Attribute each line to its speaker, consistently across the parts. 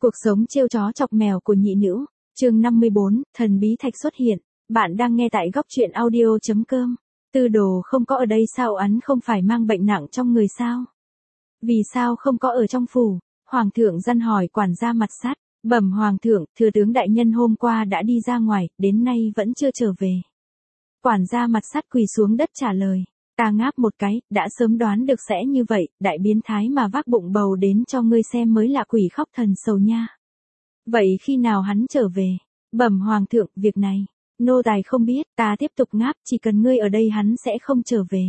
Speaker 1: Cuộc sống trêu chó chọc mèo của nhị nữ, chương 54, thần bí thạch xuất hiện. Bạn đang nghe tại góc truyện audio.com. Tư đồ không có ở đây sao, hắn không phải mang bệnh nặng trong người sao? Vì sao không có ở trong phủ? Hoàng thượng dặn hỏi quản gia mặt sắt. Bẩm hoàng thượng, thừa tướng đại nhân hôm qua đã đi ra ngoài, đến nay vẫn chưa trở về. Quản gia mặt sắt quỳ xuống đất trả lời. Ta ngáp một cái, đã sớm đoán được sẽ như vậy, đại biến thái mà vác bụng bầu đến cho ngươi xem mới là quỷ khóc thần sầu nha. Vậy khi nào hắn trở về? Bẩm hoàng thượng, việc này, nô tài không biết, ta tiếp tục ngáp, chỉ cần ngươi ở đây hắn sẽ không trở về.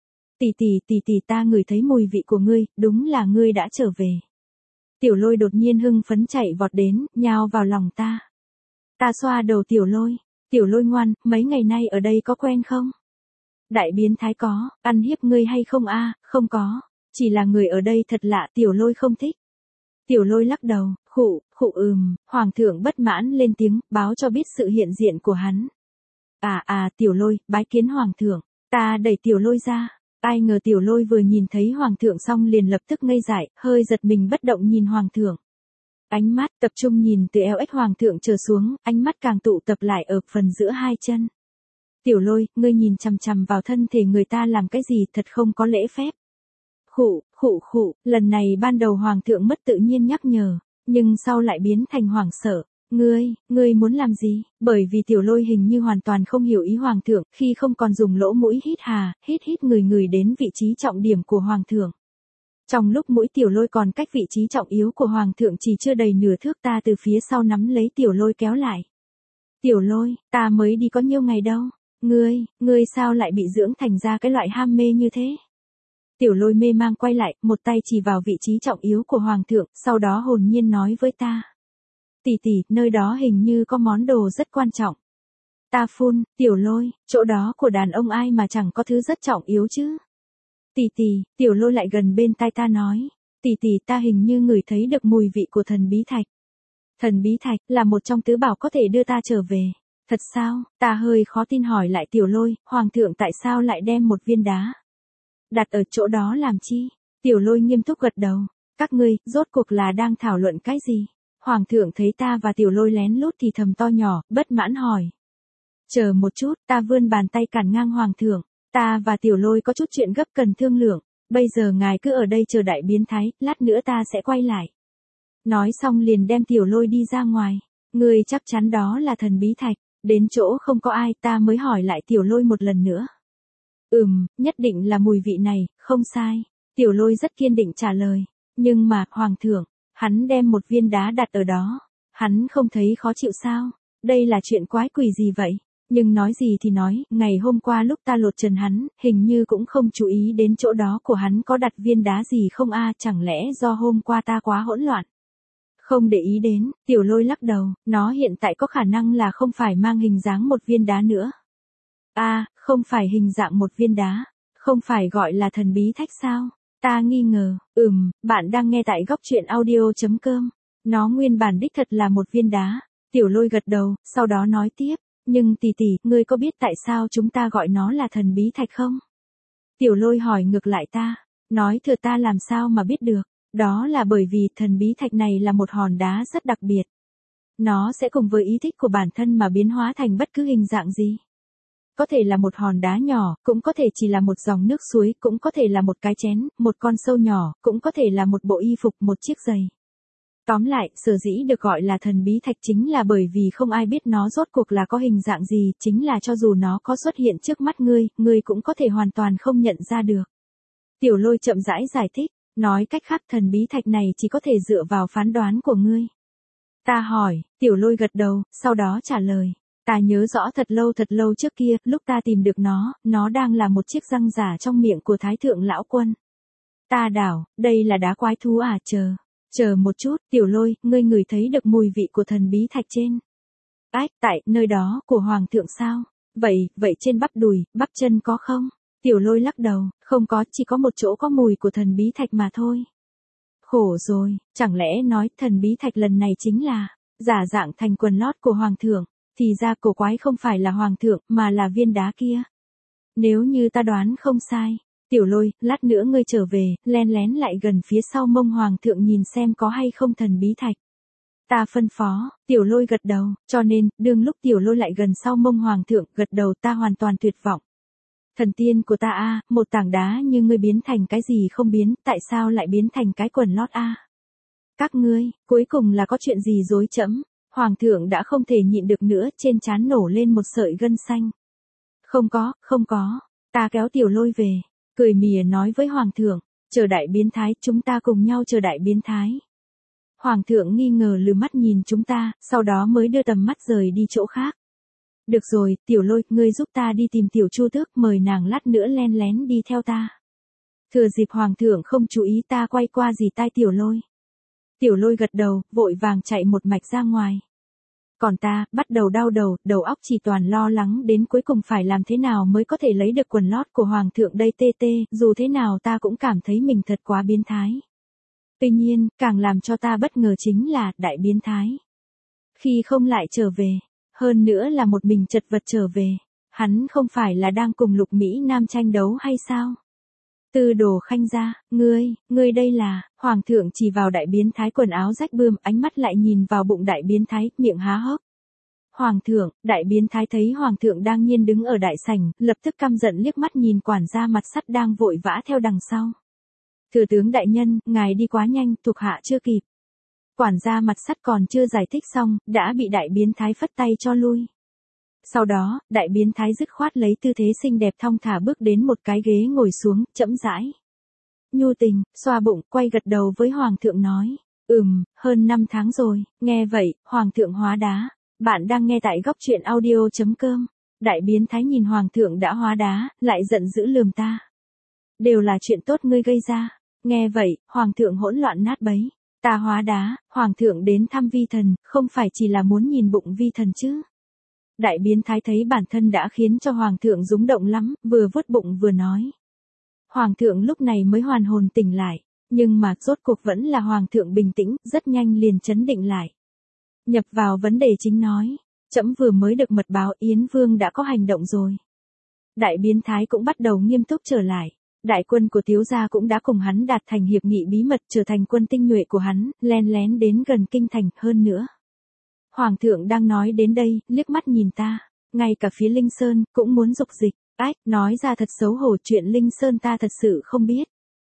Speaker 1: Tỷ, ta ngửi thấy mùi vị của ngươi, đúng là ngươi đã trở về. Tiểu Lôi đột nhiên hưng phấn chạy vọt đến, nhào vào lòng ta. Ta xoa đầu Tiểu Lôi ngoan, mấy ngày nay ở đây có quen không? Đại biến thái có, ăn hiếp ngươi hay không a? Không có, chỉ là người ở đây thật lạ, Tiểu Lôi không thích. Tiểu Lôi lắc đầu, khụ, hoàng thượng bất mãn lên tiếng, báo cho biết sự hiện diện của hắn. Tiểu Lôi, bái kiến hoàng thượng, ta đẩy Tiểu Lôi ra. Ai ngờ Tiểu Lôi vừa nhìn thấy hoàng thượng xong liền lập tức ngây dại, hơi giật mình bất động nhìn hoàng thượng. Ánh mắt tập trung nhìn từ eo ếch hoàng thượng trở xuống, ánh mắt càng tụ tập lại ở phần giữa hai chân. Tiểu Lôi, ngươi nhìn chằm chằm vào thân thể người ta làm cái gì, thật không có lễ phép. Khụ, lần này ban đầu hoàng thượng mất tự nhiên nhắc nhở, nhưng sau lại biến thành hoảng sợ. Ngươi muốn làm gì? Bởi vì Tiểu Lôi hình như hoàn toàn không hiểu ý hoàng thượng, khi không còn dùng lỗ mũi hít người đến vị trí trọng điểm của hoàng thượng. Trong lúc mũi Tiểu Lôi còn cách vị trí trọng yếu của hoàng thượng chỉ chưa đầy nửa thước, ta từ phía sau nắm lấy Tiểu Lôi kéo lại. Tiểu Lôi, ta mới đi có nhiêu ngày đâu. Ngươi sao lại bị dưỡng thành ra cái loại ham mê như thế? Tiểu Lôi mê mang quay lại, một tay chỉ vào vị trí trọng yếu của hoàng thượng, sau đó hồn nhiên nói với ta. Tỷ, nơi đó hình như có món đồ rất quan trọng. Ta phun, Tiểu Lôi, chỗ đó của đàn ông ai mà chẳng có thứ rất trọng yếu chứ. Tỷ, Tiểu Lôi lại gần bên tai ta nói. Tỷ, ta hình như ngửi thấy được mùi vị của thần bí thạch. Thần bí thạch là một trong tứ bảo có thể đưa ta trở về. Thật sao? Ta hơi khó tin hỏi lại Tiểu Lôi, hoàng thượng tại sao lại đem một viên đá đặt ở chỗ đó làm chi? Tiểu Lôi nghiêm túc gật đầu. Các ngươi, rốt cuộc là đang thảo luận cái gì? Hoàng thượng thấy ta và Tiểu Lôi lén lút thì thầm to nhỏ, bất mãn hỏi. Chờ một chút, ta vươn bàn tay cản ngang hoàng thượng. Ta và Tiểu Lôi có chút chuyện gấp cần thương lượng. Bây giờ ngài cứ ở đây chờ đại biến thái, lát nữa ta sẽ quay lại. Nói xong liền đem Tiểu Lôi đi ra ngoài. Ngươi chắc chắn đó là thần bí thạch. Đến chỗ không có ai, ta mới hỏi lại Tiểu Lôi một lần nữa. Nhất định là mùi vị này, không sai. Tiểu Lôi rất kiên định trả lời. Nhưng mà, hoàng thượng, hắn đem một viên đá đặt ở đó. Hắn không thấy khó chịu sao? Đây là chuyện quái quỷ gì vậy? Nhưng nói gì thì nói, ngày hôm qua lúc ta lột trần hắn, hình như cũng không chú ý đến chỗ đó của hắn có đặt viên đá gì không chẳng lẽ do hôm qua ta quá hỗn loạn? Không để ý đến, Tiểu Lôi lắc đầu, nó hiện tại có khả năng là không phải mang hình dáng một viên đá nữa. Không phải hình dạng một viên đá, không phải gọi là thần bí thạch sao? Ta nghi ngờ, bạn đang nghe tại góc truyện audio.com. Nó nguyên bản đích thật là một viên đá. Tiểu Lôi gật đầu, sau đó nói tiếp, nhưng tỷ, ngươi có biết tại sao chúng ta gọi nó là thần bí thạch không? Tiểu Lôi hỏi ngược lại ta, nói thừa ta làm sao mà biết được. Đó là bởi vì thần bí thạch này là một hòn đá rất đặc biệt. Nó sẽ cùng với ý thích của bản thân mà biến hóa thành bất cứ hình dạng gì. Có thể là một hòn đá nhỏ, cũng có thể chỉ là một dòng nước suối, cũng có thể là một cái chén, một con sâu nhỏ, cũng có thể là một bộ y phục, một chiếc giày. Tóm lại, sở dĩ được gọi là thần bí thạch chính là bởi vì không ai biết nó rốt cuộc là có hình dạng gì, chính là cho dù nó có xuất hiện trước mắt ngươi cũng có thể hoàn toàn không nhận ra được. Tiểu Lôi chậm rãi giải thích. Nói cách khác thần bí thạch này chỉ có thể dựa vào phán đoán của ngươi. Ta hỏi, Tiểu Lôi gật đầu, sau đó trả lời. Ta nhớ rõ thật lâu trước kia, lúc ta tìm được nó đang là một chiếc răng giả trong miệng của Thái Thượng Lão Quân. Ta đảo, đây là đá quái thú chờ một chút, Tiểu Lôi, ngươi ngửi thấy được mùi vị của thần bí thạch trên. Tại nơi đó của hoàng thượng sao? Vậy trên bắp đùi, bắp chân có không? Tiểu Lôi lắc đầu, không có, chỉ có một chỗ có mùi của thần bí thạch mà thôi. Khổ rồi, chẳng lẽ nói thần bí thạch lần này chính là giả dạng thành quần lót của hoàng thượng, thì ra cổ quái không phải là hoàng thượng mà là viên đá kia. Nếu như ta đoán không sai, Tiểu Lôi, lát nữa ngươi trở về, len lén lại gần phía sau mông hoàng thượng nhìn xem có hay không thần bí thạch. Ta phân phó, Tiểu Lôi gật đầu, cho nên, đương lúc Tiểu Lôi lại gần sau mông hoàng thượng, gật đầu ta hoàn toàn tuyệt vọng. Thần tiên của ta a, một tảng đá như ngươi biến thành cái gì không biến, tại sao lại biến thành cái quần lót a? Các ngươi, cuối cùng là có chuyện gì rối trẫm? Hoàng thượng đã không thể nhịn được nữa, trên trán nổ lên một sợi gân xanh. Không có, ta kéo Tiểu Lôi về, cười mỉa nói với hoàng thượng, chờ đại biến thái, chúng ta cùng nhau chờ đại biến thái. Hoàng thượng nghi ngờ lừ mắt nhìn chúng ta, sau đó mới đưa tầm mắt rời đi chỗ khác. Được rồi, Tiểu Lôi, ngươi giúp ta đi tìm Tiểu Chu Tước, mời nàng lát nữa len lén đi theo ta. Thừa dịp hoàng thượng không chú ý ta quay qua dì tai Tiểu Lôi. Tiểu Lôi gật đầu, vội vàng chạy một mạch ra ngoài. Còn ta, bắt đầu đau đầu, đầu óc chỉ toàn lo lắng đến cuối cùng phải làm thế nào mới có thể lấy được quần lót của hoàng thượng đây tê, dù thế nào ta cũng cảm thấy mình thật quá biến thái. Tuy nhiên, càng làm cho ta bất ngờ chính là, đại biến thái. Khi không lại trở về, hơn nữa là một mình chật vật trở về, hắn không phải là đang cùng Lục Mỹ Nam tranh đấu hay sao? Tư Đồ Khanh gia, ngươi đây là, hoàng thượng chỉ vào đại biến thái quần áo rách bươm, ánh mắt lại nhìn vào bụng đại biến thái, miệng há hốc. Hoàng thượng, đại biến thái thấy hoàng thượng đang nhiên đứng ở đại sảnh, lập tức căm giận liếc mắt nhìn quản gia mặt sắt đang vội vã theo đằng sau. Thừa tướng đại nhân, ngài đi quá nhanh, thuộc hạ chưa kịp. Quản gia mặt sắt còn chưa giải thích xong, đã bị đại biến thái phất tay cho lui. Sau đó, đại biến thái dứt khoát lấy tư thế xinh đẹp thong thả bước đến một cái ghế ngồi xuống, chậm rãi. Nhu tình, xoa bụng, quay gật đầu với hoàng thượng nói. Hơn 5 tháng rồi, nghe vậy, hoàng thượng hóa đá. Bạn đang nghe tại góc truyện audio.com. Đại biến thái nhìn hoàng thượng đã hóa đá, lại giận dữ lườm ta. Đều là chuyện tốt ngươi gây ra. Nghe vậy, hoàng thượng hỗn loạn nát bấy. Ta hóa đá, hoàng thượng đến thăm vi thần, không phải chỉ là muốn nhìn bụng vi thần chứ. Đại biến thái thấy bản thân đã khiến cho hoàng thượng rúng động lắm, vừa vuốt bụng vừa nói. Hoàng thượng lúc này mới hoàn hồn tỉnh lại, nhưng mà rốt cuộc vẫn là hoàng thượng bình tĩnh, rất nhanh liền chấn định lại. Nhập vào vấn đề chính nói, trẫm vừa mới được mật báo Yến Vương đã có hành động rồi. Đại biến thái cũng bắt đầu nghiêm túc trở lại. Đại quân của Tiếu gia cũng đã cùng hắn đạt thành hiệp nghị bí mật, trở thành quân tinh nhuệ của hắn, len lén đến gần kinh thành hơn nữa. Hoàng thượng đang nói đến đây, liếc mắt nhìn ta, ngay cả phía Linh Sơn cũng muốn dục dịch. Ách, nói ra thật xấu hổ, chuyện Linh Sơn ta thật sự không biết.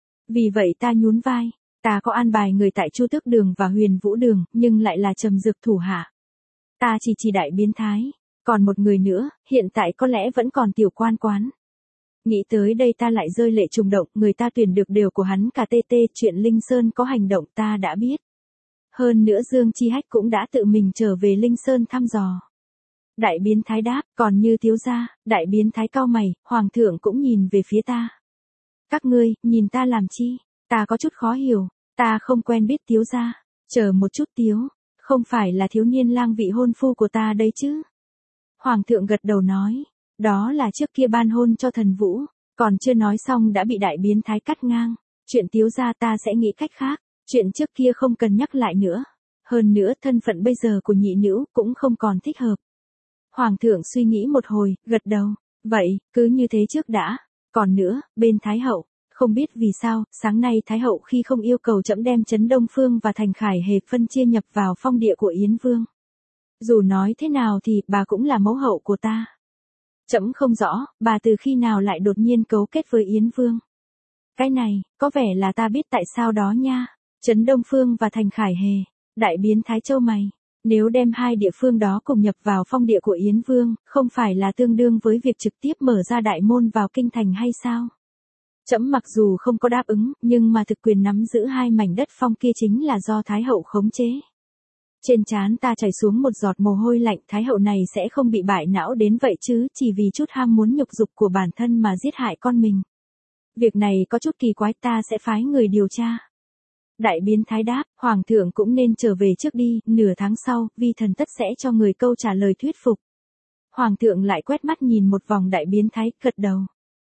Speaker 1: Vì vậy ta nhún vai, ta có an bài người tại Chu Tước Đường và Huyền Vũ Đường, nhưng lại là Trầm Dược thủ hạ. Ta chỉ đại biến thái, còn một người nữa, hiện tại có lẽ vẫn còn tiểu quan quán. Nghĩ tới đây ta lại rơi lệ trùng động, người ta tuyển được điều của hắn cả tê, chuyện Linh Sơn có hành động ta đã biết. Hơn nữa Dương Chi Hách cũng đã tự mình trở về Linh Sơn thăm dò. Đại biến thái đáp, còn như Tiếu gia, đại biến thái cau mày, hoàng thượng cũng nhìn về phía ta. Các ngươi, nhìn ta làm chi? Ta có chút khó hiểu, ta không quen biết Tiếu gia. Chờ một chút Tiếu, không phải là thiếu niên lang vị hôn phu của ta đây chứ? Hoàng thượng gật đầu nói, đó là trước kia ban hôn cho thần Vũ, còn chưa nói xong đã bị đại biến thái cắt ngang. Chuyện Tiếu gia ta sẽ nghĩ cách khác, chuyện trước kia không cần nhắc lại nữa. Hơn nữa thân phận bây giờ của nhị nữ cũng không còn thích hợp. Hoàng thượng suy nghĩ một hồi, gật đầu, vậy, cứ như thế trước đã. Còn nữa, bên Thái hậu, không biết vì sao, sáng nay Thái hậu khi không yêu cầu trẫm đem Trấn Đông Phương và Thành Khải Hề phân chia nhập vào phong địa của Yến Vương. Dù nói thế nào thì, bà cũng là mẫu hậu của ta. Trẫm không rõ, bà từ khi nào lại đột nhiên cấu kết với Yến Vương. Cái này, có vẻ là ta biết tại sao đó nha. Trấn Đông Phương và Thành Khải Hề, đại biến thái châu mày. Nếu đem hai địa phương đó cùng nhập vào phong địa của Yến Vương, không phải là tương đương với việc trực tiếp mở ra đại môn vào kinh thành hay sao? Trẫm mặc dù không có đáp ứng, nhưng mà thực quyền nắm giữ hai mảnh đất phong kia chính là do Thái hậu khống chế. Trên trán ta chảy xuống một giọt mồ hôi lạnh, Thái hậu này sẽ không bị bại não đến vậy chứ, chỉ vì chút ham muốn nhục dục của bản thân mà giết hại con mình. Việc này có chút kỳ quái, ta sẽ phái người điều tra. Đại biến thái đáp, hoàng thượng cũng nên trở về trước đi, nửa tháng sau, vi thần tất sẽ cho người câu trả lời thuyết phục. Hoàng thượng lại quét mắt nhìn một vòng đại biến thái, gật đầu.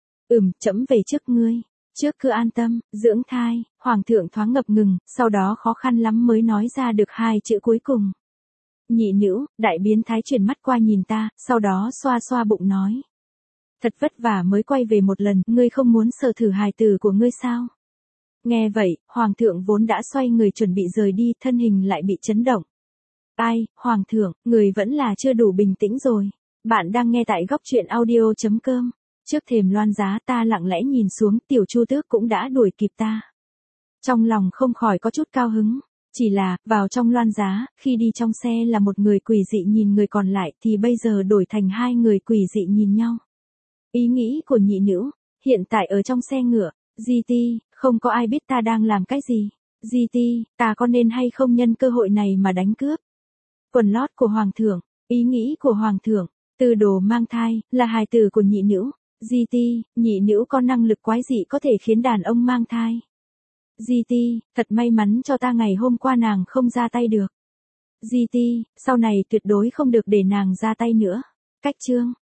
Speaker 1: Trẫm về trước ngươi, trước cứ an tâm, dưỡng thai. Hoàng thượng thoáng ngập ngừng, sau đó khó khăn lắm mới nói ra được hai chữ cuối cùng. Nhị nữ, đại biến thái chuyển mắt qua nhìn ta, sau đó xoa xoa bụng nói. Thật vất vả mới quay về một lần, ngươi không muốn sờ thử hài tử của ngươi sao? Nghe vậy, hoàng thượng vốn đã xoay người chuẩn bị rời đi, thân hình lại bị chấn động. Ai, Hoàng thượng, người vẫn là chưa đủ bình tĩnh rồi. Bạn đang nghe tại góc truyện audio.com. Trước thềm loan giá ta lặng lẽ nhìn xuống, tiểu Chu Tước cũng đã đuổi kịp ta. Trong lòng không khỏi có chút cao hứng. Chỉ là, vào trong loan giá, khi đi trong xe là một người quỷ dị nhìn người còn lại thì bây giờ đổi thành hai người quỷ dị nhìn nhau. Ý nghĩ của nhị nữ, hiện tại ở trong xe ngựa, GT, không có ai biết ta đang làm cái gì. GT, ta có nên hay không nhân cơ hội này mà đánh cướp? Quần lót của Hoàng thượng, ý nghĩ của Hoàng thượng, Tư Đồ mang thai, là hài tử của nhị nữ. GT, nhị nữ có năng lực quái dị có thể khiến đàn ông mang thai. GT, thật may mắn cho ta ngày hôm qua nàng không ra tay được. GT, sau này tuyệt đối không được để nàng ra tay nữa. Cách chương.